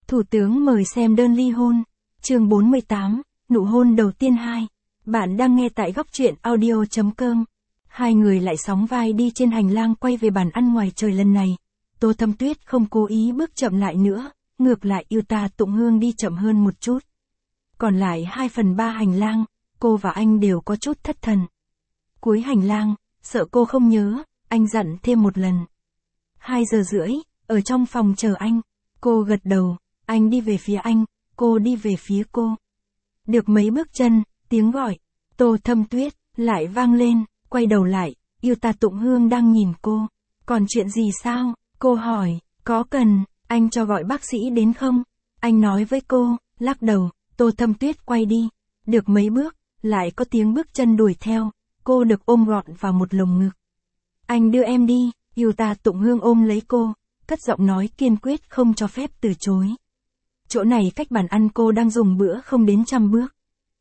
Thủ tướng mời xem đơn ly hôn. Chương 48, nụ hôn đầu tiên 2. Bạn đang nghe tại góc truyện audio.com. Hai người lại sóng vai đi trên hành lang quay về bàn ăn ngoài trời lần này. Tô Thâm Tuyết không cố ý bước chậm lại nữa, ngược lại Yuta Tụng Hương đi chậm hơn một chút. Còn lại 2/3 hành lang, cô và anh đều có chút thất thần. Cuối hành lang, sợ cô không nhớ, anh dặn thêm một lần. 2 giờ rưỡi, ở trong phòng chờ anh. Cô gật đầu, anh đi về phía anh, cô đi về phía cô. Được mấy bước chân, tiếng gọi, Tô Thâm Tuyết, lại vang lên, quay đầu lại, Yuta Tụng Hương đang nhìn cô. Còn chuyện gì sao? Cô hỏi, có cần, anh cho gọi bác sĩ đến không? Anh nói với cô, lắc đầu, Tô Thâm Tuyết quay đi. Được mấy bước, lại có tiếng bước chân đuổi theo, cô được ôm gọn vào một lồng ngực. Anh đưa em đi, Yuta Tụng Hương ôm lấy cô, cất giọng nói kiên quyết không cho phép từ chối. Chỗ này cách bàn ăn cô đang dùng bữa không đến 100 bước.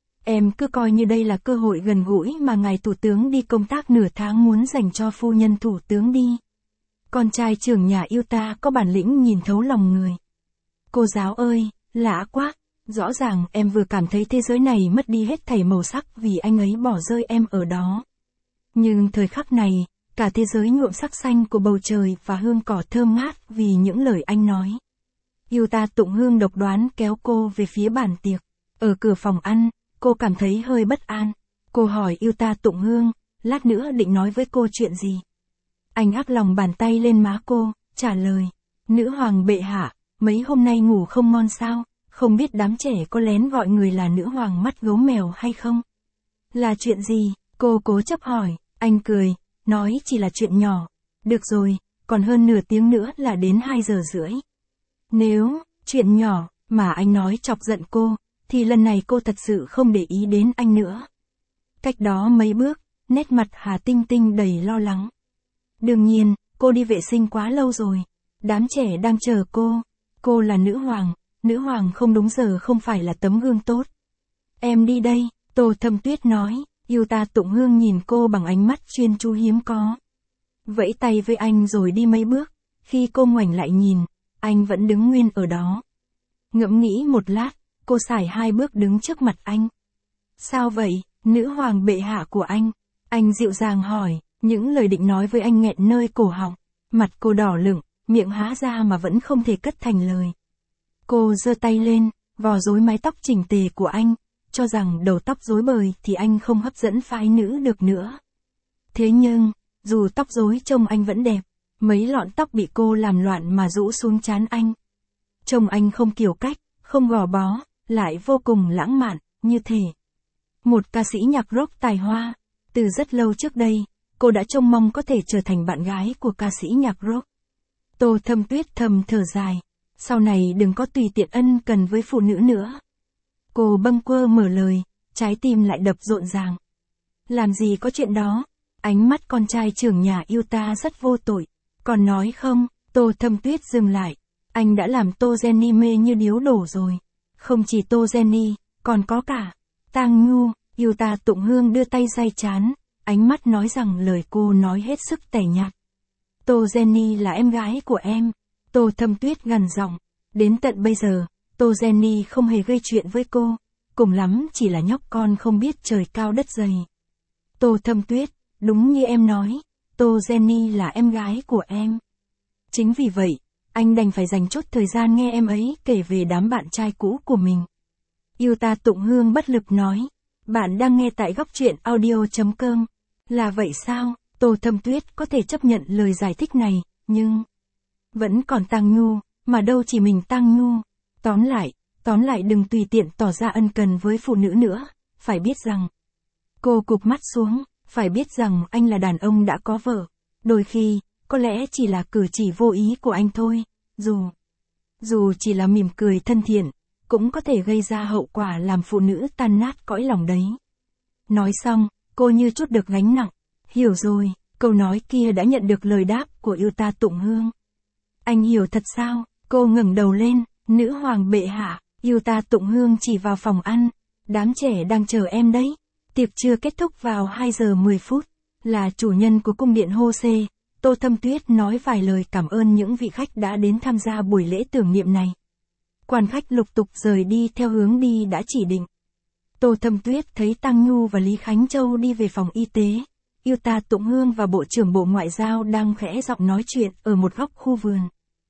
Em cứ coi như đây là cơ hội gần gũi mà ngài thủ tướng đi công tác nửa tháng muốn dành cho phu nhân thủ tướng đi. Con trai trưởng nhà Yuta có bản lĩnh nhìn thấu lòng người. Cô giáo ơi, lạ quá, rõ ràng em vừa cảm thấy thế giới này mất đi hết thảy màu sắc vì anh ấy bỏ rơi em ở đó. Nhưng thời khắc này, cả thế giới nhuộm sắc xanh của bầu trời và hương cỏ thơm ngát vì những lời anh nói. Yuta Tụng Hương độc đoán kéo cô về phía bàn tiệc. Ở cửa phòng ăn, cô cảm thấy hơi bất an. Cô hỏi Yuta Tụng Hương, lát nữa định nói với cô chuyện gì? Anh áp lòng bàn tay lên má cô, trả lời. Nữ hoàng bệ hạ, mấy hôm nay ngủ không ngon sao? Không biết đám trẻ có lén gọi người là nữ hoàng mắt gấu mèo hay không? Là chuyện gì? Cô cố chấp hỏi. Anh cười, nói chỉ là chuyện nhỏ. Được rồi, còn hơn nửa tiếng nữa là đến 2 giờ rưỡi. Nếu, chuyện nhỏ, mà anh nói chọc giận cô, thì lần này cô thật sự không để ý đến anh nữa. Cách đó mấy bước, nét mặt Hà Tinh Tinh đầy lo lắng. Đương nhiên, cô đi vệ sinh quá lâu rồi. Đám trẻ đang chờ cô. Cô là nữ hoàng không đúng giờ không phải là tấm gương tốt. Em đi đây, Tô Thâm Tuyết nói. Yuta Tụng Hương nhìn cô bằng ánh mắt chuyên chú hiếm có. Vẫy tay với anh rồi đi mấy bước. Khi cô ngoảnh lại nhìn, anh vẫn đứng nguyên ở đó. Ngẫm nghĩ một lát, cô sải 2 bước đứng trước mặt anh. Sao vậy, nữ hoàng bệ hạ của anh? Anh dịu dàng hỏi, những lời định nói với anh nghẹn nơi cổ họng. Mặt cô đỏ lửng, miệng há ra mà vẫn không thể cất thành lời. Cô giơ tay lên, vò rối mái tóc chỉnh tề của anh, cho rằng đầu tóc rối bời thì anh không hấp dẫn phái nữ được nữa. Thế nhưng, dù tóc rối trông anh vẫn đẹp, mấy lọn tóc bị cô làm loạn mà rũ xuống trán anh. Trông anh không kiểu cách, không gò bó, lại vô cùng lãng mạn, như thể một ca sĩ nhạc rock tài hoa. Từ rất lâu trước đây, cô đã trông mong có thể trở thành bạn gái của ca sĩ nhạc rock. Tô Thâm Tuyết thầm thở dài, sau này đừng có tùy tiện ân cần với phụ nữ nữa. Cô bâng quơ mở lời, trái tim lại đập rộn ràng. Làm gì có chuyện đó, ánh mắt con trai trưởng nhà Yuta rất vô tội. Còn nói không, Tô Thâm Tuyết dừng lại. Anh đã làm Tô Jenny mê như điếu đổ rồi. Không chỉ Tô Jenny, còn có cả Tang Nhu. Yuta Tụng Hương đưa tay day trán, ánh mắt nói rằng lời cô nói hết sức tẻ nhạt. Tô Jenny là em gái của em. Tô Thâm Tuyết gằn giọng. Đến tận bây giờ, Tô Jenny không hề gây chuyện với cô. Cùng lắm chỉ là nhóc con không biết trời cao đất dày. Tô Thâm Tuyết, đúng như em nói, Tô Jenny là em gái của em. Chính vì vậy, anh đành phải dành chút thời gian nghe em ấy kể về đám bạn trai cũ của mình. Yuta Tụng Hương bất lực nói. Bạn đang nghe tại góc truyện audio.com. Là vậy sao? Tô Thâm Tuyết có thể chấp nhận lời giải thích này, nhưng vẫn còn Tang Nhu, mà đâu chỉ mình Tang Nhu. Tóm lại đừng tùy tiện tỏ ra ân cần với phụ nữ nữa, phải biết rằng. Cô cụp mắt xuống, phải biết rằng anh là đàn ông đã có vợ. Đôi khi, có lẽ chỉ là cử chỉ vô ý của anh thôi, dù chỉ là mỉm cười thân thiện, cũng có thể gây ra hậu quả làm phụ nữ tan nát cõi lòng đấy. Nói xong, cô như trút được gánh nặng. Hiểu rồi, câu nói kia đã nhận được lời đáp của Yuta Tụng Hương. Anh hiểu thật sao? Cô ngẩng đầu lên, nữ hoàng bệ hạ. Yuta Tụng Hương chỉ vào phòng ăn. Đám trẻ đang chờ em đấy. Tiệc trưa kết thúc vào 2 giờ 10 phút. Là chủ nhân của cung điện Hô-xê, Tô Thâm Tuyết nói vài lời cảm ơn những vị khách đã đến tham gia buổi lễ tưởng niệm này. Quan khách lục tục rời đi theo hướng đi đã chỉ định. Tô Thâm Tuyết thấy Tăng Nhu và Lý Khánh Châu đi về phòng y tế. Yêu Ta Tụng Hương và Bộ trưởng Bộ Ngoại giao đang khẽ giọng nói chuyện ở một góc khu vườn.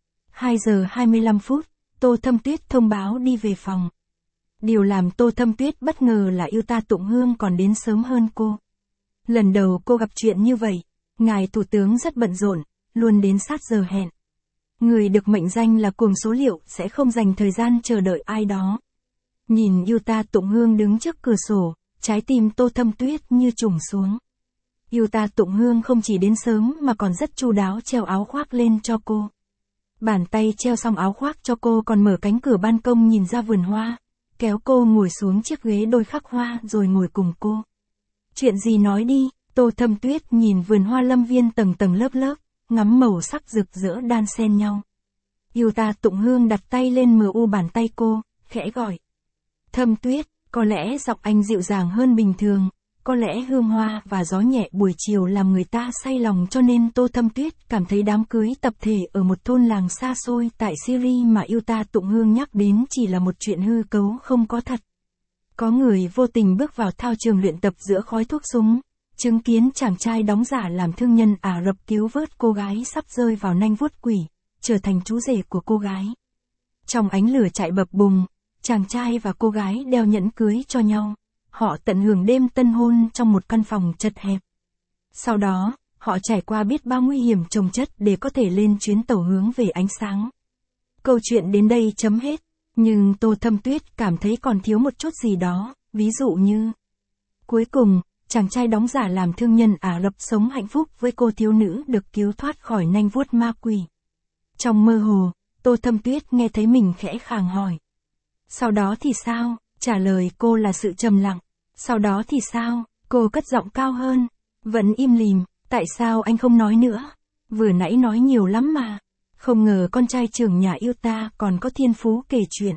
2 giờ 25 phút, Tô Thâm Tuyết thông báo đi về phòng. Điều làm Tô Thâm Tuyết bất ngờ là Yêu Ta Tụng Hương còn đến sớm hơn cô. Lần đầu cô gặp chuyện như vậy, ngài Thủ tướng rất bận rộn, luôn đến sát giờ hẹn. Người được mệnh danh là cuồng số liệu sẽ không dành thời gian chờ đợi ai đó. Nhìn Yêu Ta Tụng Hương đứng trước cửa sổ, trái tim Tô Thâm Tuyết như trùng xuống. Yêu Ta Tụng Hương không chỉ đến sớm mà còn rất chu đáo treo áo khoác lên cho cô. Bàn tay treo xong áo khoác cho cô còn mở cánh cửa ban công nhìn ra vườn hoa, kéo cô ngồi xuống chiếc ghế đôi khắc hoa rồi ngồi cùng cô. Chuyện gì nói đi, Tô Thâm Tuyết nhìn vườn hoa lâm viên tầng tầng lớp lớp, ngắm màu sắc rực rỡ đan xen nhau. Yêu Ta Tụng Hương đặt tay lên mờ u bàn tay cô, khẽ gọi. Thâm Tuyết, có lẽ giọng anh dịu dàng hơn bình thường, có lẽ hương hoa và gió nhẹ buổi chiều làm người ta say lòng cho nên Tô Thâm Tuyết cảm thấy đám cưới tập thể ở một thôn làng xa xôi tại Syria mà Yêu Ta Tụng Hương nhắc đến chỉ là một chuyện hư cấu không có thật. Có người vô tình bước vào thao trường luyện tập giữa khói thuốc súng, chứng kiến chàng trai đóng giả làm thương nhân Ả Rập cứu vớt cô gái sắp rơi vào nanh vuốt quỷ, trở thành chú rể của cô gái. Trong ánh lửa chạy bập bùng, chàng trai và cô gái đeo nhẫn cưới cho nhau. Họ tận hưởng đêm tân hôn trong một căn phòng chật hẹp. Sau đó, họ trải qua biết bao nguy hiểm chồng chất để có thể lên chuyến tàu hướng về ánh sáng. Câu chuyện đến đây chấm hết, nhưng Tô Thâm Tuyết cảm thấy còn thiếu một chút gì đó, ví dụ như... Cuối cùng, chàng trai đóng giả làm thương nhân Ả Rập sống hạnh phúc với cô thiếu nữ được cứu thoát khỏi nanh vuốt ma quỷ. Trong mơ hồ, Tô Thâm Tuyết nghe thấy mình khẽ khàng hỏi. Sau đó thì sao? Trả lời cô là sự trầm lặng. Sau đó thì sao? Cô cất giọng cao hơn. Vẫn im lìm, tại sao anh không nói nữa? Vừa nãy nói nhiều lắm mà. Không ngờ con trai trưởng nhà Yêu Ta còn có thiên phú kể chuyện.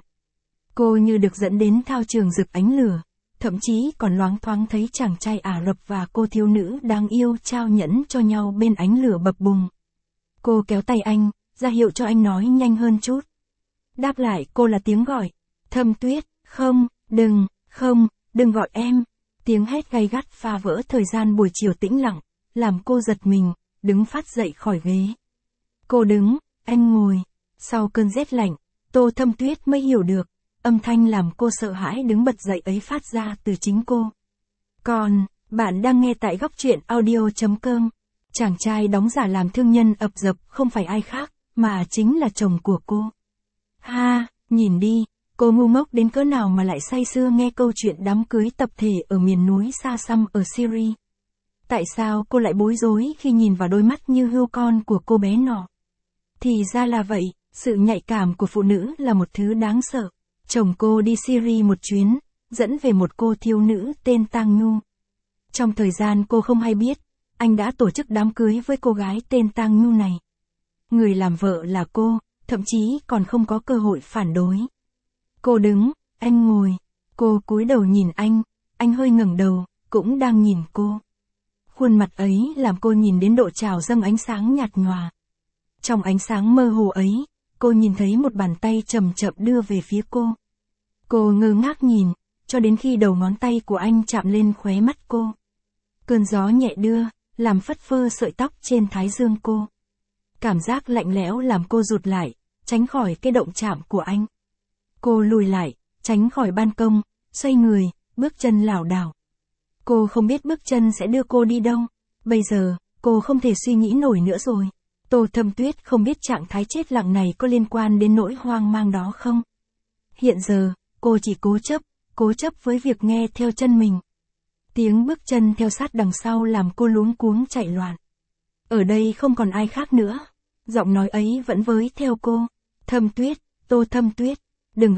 Cô như được dẫn đến thao trường rực ánh lửa, thậm chí còn loáng thoáng thấy chàng trai Ả Rập và cô thiếu nữ đáng yêu trao nhẫn cho nhau bên ánh lửa bập bùng. Cô kéo tay anh, ra hiệu cho anh nói nhanh hơn chút. Đáp lại cô là tiếng gọi. Thâm Tuyết, không, đừng gọi em. Tiếng hét gay gắt phá vỡ thời gian buổi chiều tĩnh lặng, làm cô giật mình, đứng phát dậy khỏi ghế. Cô đứng, anh ngồi. Sau cơn rét lạnh, Tô Thâm Tuyết mới hiểu được, âm thanh làm cô sợ hãi đứng bật dậy ấy phát ra từ chính cô. Còn, bạn đang nghe tại góc truyện audio.com. Chàng trai đóng giả làm thương nhân ập dập không phải ai khác, mà chính là chồng của cô. Ha, nhìn đi. Cô ngu ngốc đến cỡ nào mà lại say sưa nghe câu chuyện đám cưới tập thể ở miền núi xa xăm ở Syria. Tại sao cô lại bối rối khi nhìn vào đôi mắt như hươu con của cô bé nọ? Thì ra là vậy, sự nhạy cảm của phụ nữ là một thứ đáng sợ. Chồng cô đi Syria một chuyến, dẫn về một cô thiếu nữ tên Tang Nhu. Trong thời gian cô không hay biết, anh đã tổ chức đám cưới với cô gái tên Tang Nhu này. Người làm vợ là cô, thậm chí còn không có cơ hội phản đối. Cô đứng, anh ngồi. Cô cúi đầu nhìn anh hơi ngẩng đầu, cũng đang nhìn cô. Khuôn mặt ấy làm cô nhìn đến độ trào dâng ánh sáng nhạt nhòa. Trong ánh sáng mơ hồ ấy, cô nhìn thấy một bàn tay chậm chậm đưa về phía cô. Cô ngơ ngác nhìn, cho đến khi đầu ngón tay của anh chạm lên khóe mắt cô. Cơn gió nhẹ đưa, làm phất phơ sợi tóc trên thái dương cô. Cảm giác lạnh lẽo làm cô rụt lại, tránh khỏi cái động chạm của anh. Cô lùi lại, tránh khỏi ban công, xoay người, bước chân lảo đảo. Cô không biết bước chân sẽ đưa cô đi đâu. Bây giờ, cô không thể suy nghĩ nổi nữa rồi. Tô Thâm Tuyết không biết trạng thái chết lặng này có liên quan đến nỗi hoang mang đó không. Hiện giờ, cô chỉ cố chấp với việc nghe theo chân mình. Tiếng bước chân theo sát đằng sau làm cô luống cuống chạy loạn. Ở đây không còn ai khác nữa. Giọng nói ấy vẫn với theo cô. Thâm Tuyết, Tô Thâm Tuyết. Đừng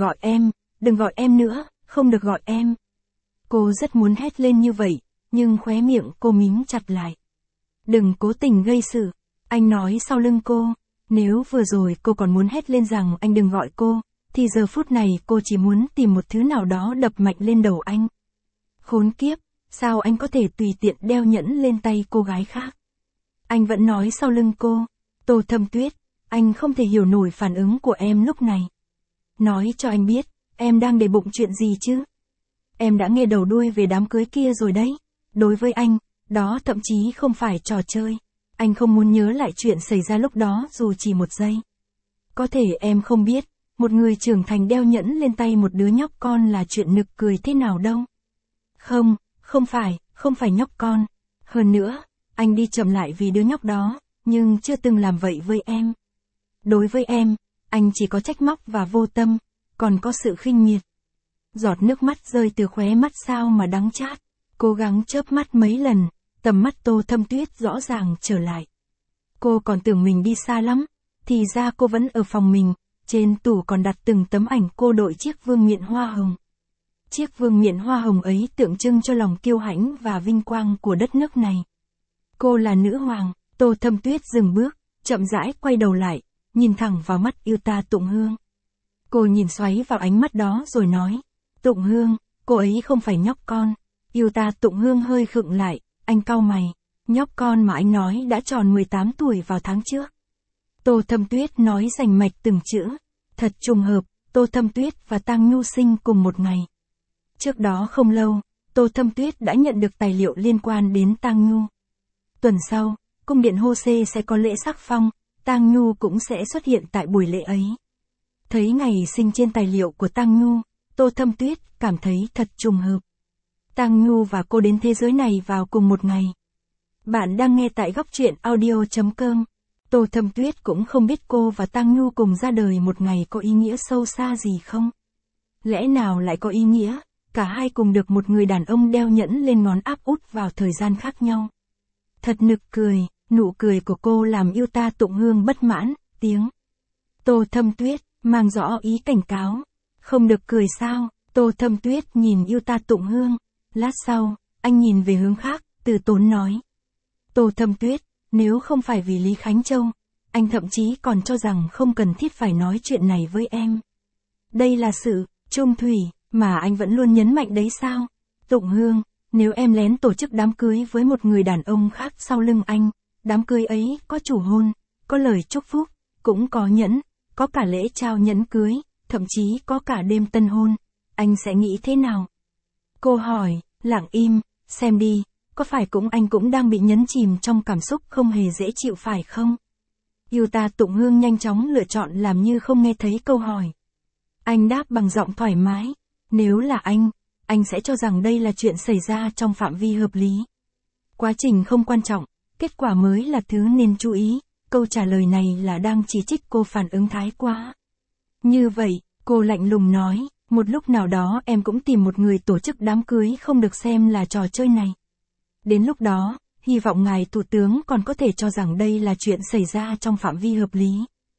gọi em nữa, không được gọi em. Cô rất muốn hét lên như vậy, nhưng khóe miệng cô mím chặt lại. Đừng cố tình gây sự, anh nói sau lưng cô. Nếu vừa rồi cô còn muốn hét lên rằng anh đừng gọi cô, thì giờ phút này cô chỉ muốn tìm một thứ nào đó đập mạnh lên đầu anh. Khốn kiếp, sao anh có thể tùy tiện đeo nhẫn lên tay cô gái khác? Anh vẫn nói sau lưng cô. Tô Thâm Tuyết, anh không thể hiểu nổi phản ứng của em lúc này. Nói cho anh biết, em đang để bụng chuyện gì chứ? Em đã nghe đầu đuôi về đám cưới kia rồi đấy. Đối với anh, đó thậm chí không phải trò chơi. Anh không muốn nhớ lại chuyện xảy ra lúc đó dù chỉ một giây. Có thể em không biết, một người trưởng thành đeo nhẫn lên tay một đứa nhóc con là chuyện nực cười thế nào đâu. Không, không phải nhóc con. Hơn nữa, anh đi chậm lại vì đứa nhóc đó, nhưng chưa từng làm vậy với em. Đối với em, anh chỉ có trách móc và vô tâm, còn có sự khinh miệt. Giọt nước mắt rơi từ khóe mắt sao mà đắng chát, cố gắng chớp mắt mấy lần, tầm mắt Tô Thâm Tuyết rõ ràng trở lại. Cô còn tưởng mình đi xa lắm, thì ra cô vẫn ở phòng mình, trên tủ còn đặt từng tấm ảnh cô đội chiếc vương miện hoa hồng. Chiếc vương miện hoa hồng ấy tượng trưng cho lòng kiêu hãnh và vinh quang của đất nước này. Cô là nữ hoàng. Tô Thâm Tuyết dừng bước, chậm rãi quay đầu lại, nhìn thẳng vào mắt yêu ta Tụng Hương. Cô nhìn xoáy vào ánh mắt đó rồi nói, Tụng Hương, cô ấy không phải nhóc con. Yêu ta Tụng Hương hơi khựng lại, anh cau mày, nhóc con mà anh nói đã tròn 18 tuổi vào tháng trước. Tô Thâm Tuyết nói rành mạch từng chữ, thật trùng hợp, Tô Thâm Tuyết và Tang Nhu sinh cùng một ngày. Trước đó không lâu, Tô Thâm Tuyết đã nhận được tài liệu liên quan đến Tang Nhu. Tuần sau, cung điện Hô-xê sẽ có lễ sắc phong, Tang Nhu cũng sẽ xuất hiện tại buổi lễ ấy. Thấy ngày sinh trên tài liệu của Tang Nhu, Tô Thâm Tuyết cảm thấy thật trùng hợp. Tang Nhu và cô đến thế giới này vào cùng một ngày. Bạn đang nghe tại góc truyện audio.com. Tô Thâm Tuyết cũng không biết cô và Tang Nhu cùng ra đời một ngày có ý nghĩa sâu xa gì không. Lẽ nào lại có ý nghĩa, cả hai cùng được một người đàn ông đeo nhẫn lên ngón áp út vào thời gian khác nhau. Thật nực cười, nụ cười của cô làm yêu ta Tụng Hương bất mãn, tiếng. Tô Thâm Tuyết, mang rõ ý cảnh cáo. Không được cười sao? Tô Thâm Tuyết nhìn yêu ta Tụng Hương. Lát sau, anh nhìn về hướng khác, từ tốn nói. Tô Thâm Tuyết, nếu không phải vì Lý Khánh Châu, anh thậm chí còn cho rằng không cần thiết phải nói chuyện này với em. Đây là sự chung thủy mà anh vẫn luôn nhấn mạnh đấy sao? Tụng Hương, nếu em lén tổ chức đám cưới với một người đàn ông khác sau lưng anh, đám cưới ấy có chủ hôn, có lời chúc phúc, cũng có nhẫn, có cả lễ trao nhẫn cưới, thậm chí có cả đêm tân hôn, anh sẽ nghĩ thế nào? Cô hỏi, lặng im, xem đi, có phải anh cũng đang bị nhấn chìm trong cảm xúc không hề dễ chịu phải không? Yêu ta Tụng Hương nhanh chóng lựa chọn làm như không nghe thấy câu hỏi. Anh đáp bằng giọng thoải mái, nếu là anh sẽ cho rằng đây là chuyện xảy ra trong phạm vi hợp lý. Quá trình không quan trọng, kết quả mới là thứ nên chú ý, câu trả lời này là đang chỉ trích cô phản ứng thái quá. Như vậy, cô lạnh lùng nói, một lúc nào đó em cũng tìm một người tổ chức đám cưới không được xem là trò chơi này. Đến lúc đó, hy vọng ngài thủ tướng còn có thể cho rằng đây là chuyện xảy ra trong phạm vi hợp lý.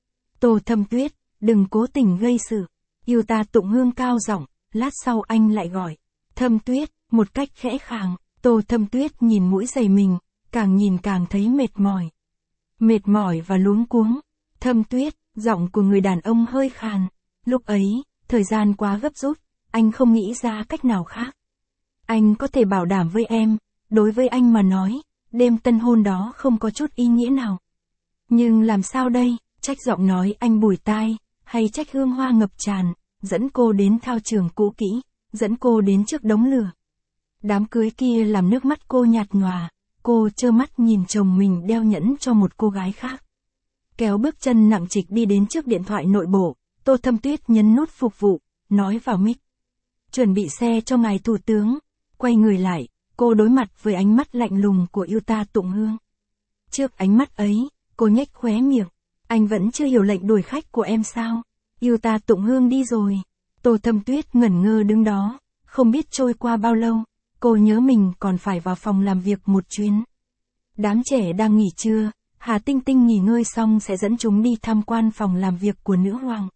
Tô Thâm Tuyết, đừng cố tình gây sự. Yêu ta Tụng Hương cao giọng, lát sau anh lại gọi. Thâm Tuyết, một cách khẽ khàng. Tô Thâm Tuyết nhìn mũi giày mình, càng nhìn càng thấy mệt mỏi. Mệt mỏi và luống cuống. Thâm Tuyết, giọng của người đàn ông hơi khàn. Lúc ấy, thời gian quá gấp rút, anh không nghĩ ra cách nào khác. Anh có thể bảo đảm với em, đối với anh mà nói, đêm tân hôn đó không có chút ý nghĩa nào. Nhưng làm sao đây, trách giọng nói anh bủi tai, hay trách hương hoa ngập tràn, dẫn cô đến thao trường cũ kỹ, dẫn cô đến trước đống lửa. Đám cưới kia làm nước mắt cô nhạt nhòa, cô trơ mắt nhìn chồng mình đeo nhẫn cho một cô gái khác. Kéo bước chân nặng trịch đi đến trước điện thoại nội bộ, Tô Thâm Tuyết nhấn nút phục vụ, nói vào mic. Chuẩn bị xe cho ngài thủ tướng, quay người lại, cô đối mặt với ánh mắt lạnh lùng của yêu ta Tụng Hương. Trước ánh mắt ấy, cô nhếch khóe miệng, anh vẫn chưa hiểu lệnh đuổi khách của em sao? Yêu ta Tụng Hương đi rồi. Tô Thâm Tuyết ngẩn ngơ đứng đó, không biết trôi qua bao lâu, cô nhớ mình còn phải vào phòng làm việc một chuyến. Đám trẻ đang nghỉ trưa, Hà Tinh Tinh nghỉ ngơi xong sẽ dẫn chúng đi tham quan phòng làm việc của nữ hoàng.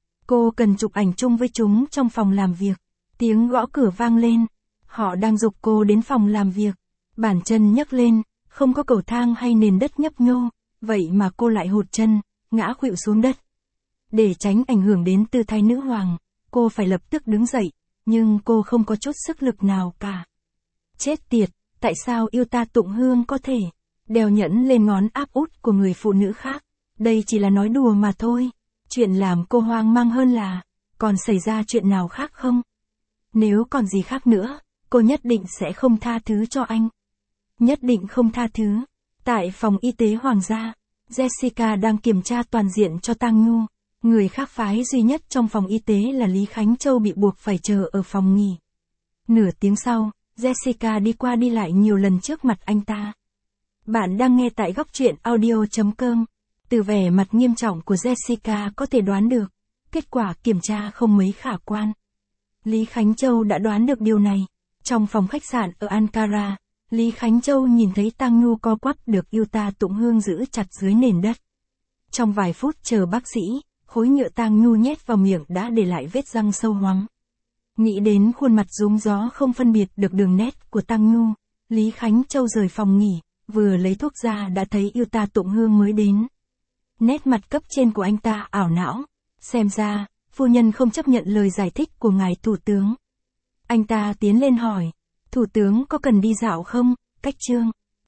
Cô cần chụp ảnh chung với chúng trong phòng làm việc. Tiếng gõ cửa vang lên. Họ đang giục cô đến phòng làm việc. Bàn chân nhấc lên, không có cầu thang hay nền đất nhấp nhô, vậy mà cô lại hụt chân, ngã khuỵu xuống đất. Để tránh ảnh hưởng đến tư thái nữ hoàng, cô phải lập tức đứng dậy, nhưng cô không có chút sức lực nào cả. Chết tiệt, tại sao yêu ta Tụng Hương có thể đeo nhẫn lên ngón áp út của người phụ nữ khác? Đây chỉ là nói đùa mà thôi. Chuyện làm cô hoang mang hơn là, còn xảy ra chuyện nào khác không? Nếu còn gì khác nữa, cô nhất định sẽ không tha thứ cho anh. Nhất định không tha thứ. Tại phòng y tế Hoàng gia, Jessica đang kiểm tra toàn diện cho Tang Nhu. Người khác phái duy nhất trong phòng y tế là Lý Khánh Châu bị buộc phải chờ ở phòng nghỉ. Nửa tiếng sau, Jessica đi qua đi lại nhiều lần trước mặt anh ta. Bạn đang nghe tại góc truyện audio.com. Từ vẻ mặt nghiêm trọng của Jessica có thể đoán được, kết quả kiểm tra không mấy khả quan. Lý Khánh Châu đã đoán được điều này. Trong phòng khách sạn ở Ankara, Lý Khánh Châu nhìn thấy Tang Nhu co quắp được Yuta Tụng Hương giữ chặt dưới nền đất. Trong vài phút chờ bác sĩ, khối nhựa Tang Nhu nhét vào miệng đã để lại vết răng sâu hoắm. Nghĩ đến khuôn mặt rúng gió không phân biệt được đường nét của Tang Nhu, Lý Khánh Châu rời phòng nghỉ, vừa lấy thuốc ra đã thấy Yuta Tụng Hương mới đến. Nét mặt cấp trên của anh ta ảo não, xem ra, phu nhân không chấp nhận lời giải thích của ngài thủ tướng. Anh ta tiến lên hỏi, thủ tướng có cần đi dạo không, Cách Trương?